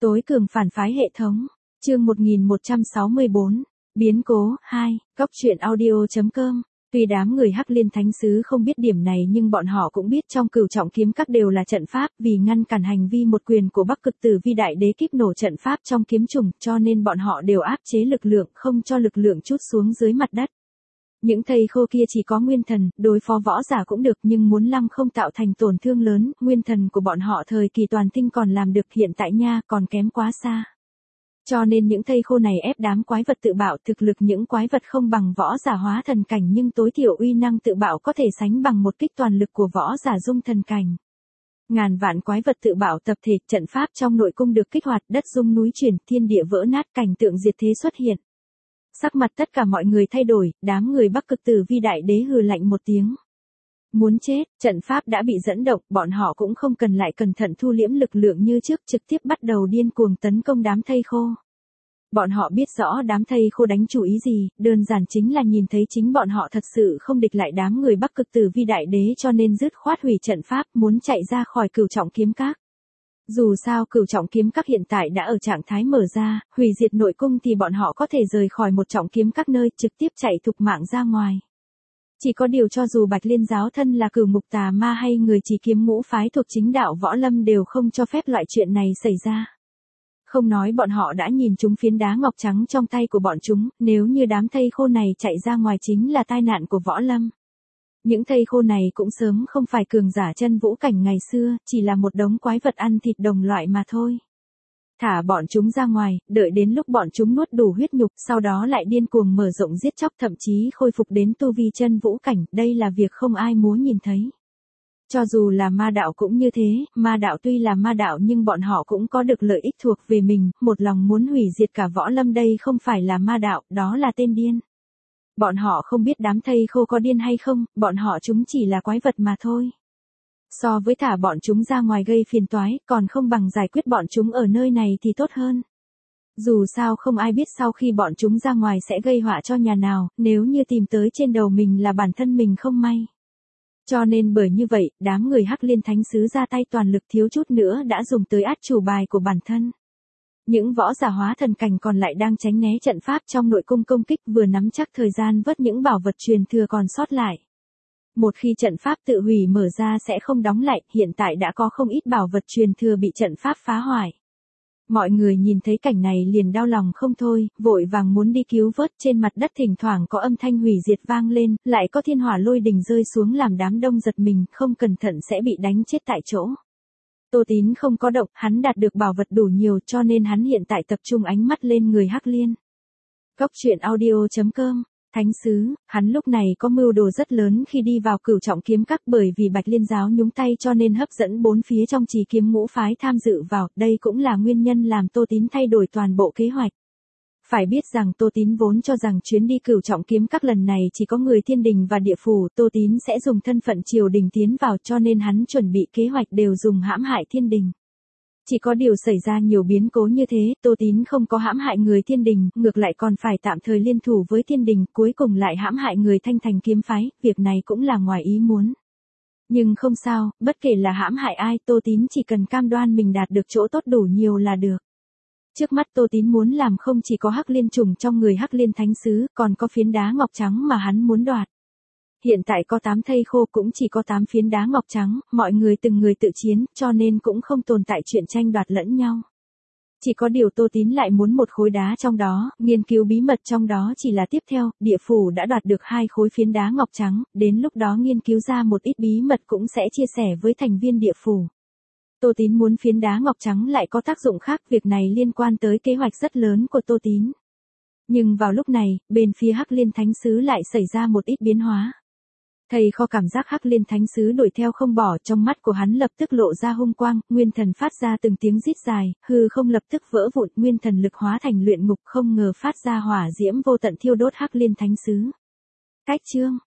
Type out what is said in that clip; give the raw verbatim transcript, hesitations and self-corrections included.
Tối cường phản phái hệ thống. Chương một nghìn một trăm sáu mươi bốn. Biến cố hai. Cóc truyện audio.com. Tuy đám người Hắc Liên Thánh Sứ không biết điểm này nhưng bọn họ cũng biết trong Cửu Trọng Kiếm Các đều là trận pháp, vì ngăn cản hành vi một quyền của Bắc Cực Tử Vi Đại Đế kíp nổ trận pháp trong kiếm trùng, cho nên bọn họ đều áp chế lực lượng, không cho lực lượng trút xuống dưới mặt đất. Những thầy khô kia chỉ có nguyên thần, đối phó võ giả cũng được, nhưng muốn lăng không tạo thành tổn thương lớn, nguyên thần của bọn họ thời kỳ toàn tinh còn làm được, hiện tại nha, còn kém quá xa. Cho nên những thây khô này ép đám quái vật tự bạo, thực lực những quái vật không bằng võ giả hóa thần cảnh nhưng tối thiểu uy năng tự bạo có thể sánh bằng một kích toàn lực của võ giả dung thần cảnh. Ngàn vạn quái vật tự bạo tập thể, trận pháp trong nội cung được kích hoạt, đất rung núi chuyển, thiên địa vỡ nát, cảnh tượng diệt thế xuất hiện. Sắc mặt tất cả mọi người thay đổi, đám người Bắc Cực Tử Vi Đại Đế hừ lạnh một tiếng. Muốn chết, trận pháp đã bị dẫn động, bọn họ cũng không cần lại cẩn thận thu liễm lực lượng như trước, trực tiếp bắt đầu điên cuồng tấn công đám thây khô. Bọn họ biết rõ đám thây khô đánh chủ ý gì, đơn giản chính là nhìn thấy chính bọn họ thật sự không địch lại đám người Bắc Cực Tử Vi Đại Đế cho nên dứt khoát hủy trận pháp, muốn chạy ra khỏi Cửu Trọng Kiếm Các. Dù sao Cửu Trọng Kiếm Các hiện tại đã ở trạng thái mở ra, hủy diệt nội cung thì bọn họ có thể rời khỏi một trọng kiếm các nơi, trực tiếp chạy thục mạng ra ngoài. Chỉ có điều cho dù Bạch Liên giáo thân là cửu ngục tà ma hay người chỉ kiếm ngũ phái thuộc chính đạo võ lâm đều không cho phép loại chuyện này xảy ra. Không nói bọn họ đã nhìn chúng phiến đá ngọc trắng trong tay của bọn chúng, nếu như đám thây khô này chạy ra ngoài chính là tai nạn của võ lâm. Những thây khô này cũng sớm không phải cường giả chân vũ cảnh ngày xưa, chỉ là một đống quái vật ăn thịt đồng loại mà thôi. Thả bọn chúng ra ngoài, đợi đến lúc bọn chúng nuốt đủ huyết nhục, sau đó lại điên cuồng mở rộng giết chóc, thậm chí khôi phục đến tu vi chân vũ cảnh, đây là việc không ai muốn nhìn thấy. Cho dù là ma đạo cũng như thế, ma đạo tuy là ma đạo nhưng bọn họ cũng có được lợi ích thuộc về mình, một lòng muốn hủy diệt cả võ lâm, đây không phải là ma đạo, đó là tên điên. Bọn họ không biết đám thây khô có điên hay không, bọn họ chúng chỉ là quái vật mà thôi. So với thả bọn chúng ra ngoài gây phiền toái, còn không bằng giải quyết bọn chúng ở nơi này thì tốt hơn. Dù sao không ai biết sau khi bọn chúng ra ngoài sẽ gây họa cho nhà nào, nếu như tìm tới trên đầu mình là bản thân mình không may. Cho nên bởi như vậy, đám người Hắc Liên Thánh Sứ ra tay toàn lực, thiếu chút nữa đã dùng tới át chủ bài của bản thân. Những võ giả hóa thần cảnh còn lại đang tránh né trận pháp trong nội cung công kích, vừa nắm chắc thời gian vớt những bảo vật truyền thừa còn sót lại. Một khi trận pháp tự hủy mở ra sẽ không đóng lại, hiện tại đã có không ít bảo vật truyền thừa bị trận pháp phá hoại. Mọi người nhìn thấy cảnh này liền đau lòng không thôi, vội vàng muốn đi cứu vớt, trên mặt đất thỉnh thoảng có âm thanh hủy diệt vang lên, lại có thiên hỏa lôi đình rơi xuống làm đám đông giật mình, không cẩn thận sẽ bị đánh chết tại chỗ. Tô Tín không có động, hắn đạt được bảo vật đủ nhiều cho nên hắn hiện tại tập trung ánh mắt lên người Hắc Liên. Cóc truyện audio.com. Thánh Sứ, hắn lúc này có mưu đồ rất lớn khi đi vào Cửu Trọng Kiếm Các, bởi vì Bạch Liên giáo nhúng tay cho nên hấp dẫn bốn phía trong trì kiếm ngũ phái tham dự vào, đây cũng là nguyên nhân làm Tô Tín thay đổi toàn bộ kế hoạch. Phải biết rằng Tô Tín vốn cho rằng chuyến đi Cửu Trọng Kiếm Các lần này chỉ có người thiên đình và địa phủ, Tô Tín sẽ dùng thân phận triều đình tiến vào cho nên hắn chuẩn bị kế hoạch đều dùng hãm hại thiên đình. Chỉ có điều xảy ra nhiều biến cố như thế, Tô Tín không có hãm hại người thiên đình, ngược lại còn phải tạm thời liên thủ với thiên đình, cuối cùng lại hãm hại người Thanh Thành kiếm phái, việc này cũng là ngoài ý muốn. Nhưng không sao, bất kể là hãm hại ai, Tô Tín chỉ cần cam đoan mình đạt được chỗ tốt đủ nhiều là được. Trước mắt Tô Tín muốn làm không chỉ có Hắc Liên trùng trong người Hắc Liên Thánh Sứ, còn có phiến đá ngọc trắng mà hắn muốn đoạt. Hiện tại có tám thây khô cũng chỉ có tám phiến đá ngọc trắng, mọi người từng người tự chiến, cho nên cũng không tồn tại chuyện tranh đoạt lẫn nhau. Chỉ có điều Tô Tín lại muốn một khối đá trong đó, nghiên cứu bí mật trong đó chỉ là tiếp theo, địa phủ đã đoạt được hai khối phiến đá ngọc trắng, đến lúc đó nghiên cứu ra một ít bí mật cũng sẽ chia sẻ với thành viên địa phủ. Tô Tín muốn phiến đá ngọc trắng lại có tác dụng khác, việc này liên quan tới kế hoạch rất lớn của Tô Tín. Nhưng vào lúc này, bên phía Hắc Liên Thánh Sứ lại xảy ra một ít biến hóa. Thầy kho cảm giác Hắc Liên Thánh Sứ đuổi theo không bỏ, trong mắt của hắn lập tức lộ ra hung quang, nguyên thần phát ra từng tiếng rít dài, hư không lập tức vỡ vụn, nguyên thần lực hóa thành luyện ngục, không ngờ phát ra hỏa diễm vô tận thiêu đốt Hắc Liên Thánh Sứ. Cách chương,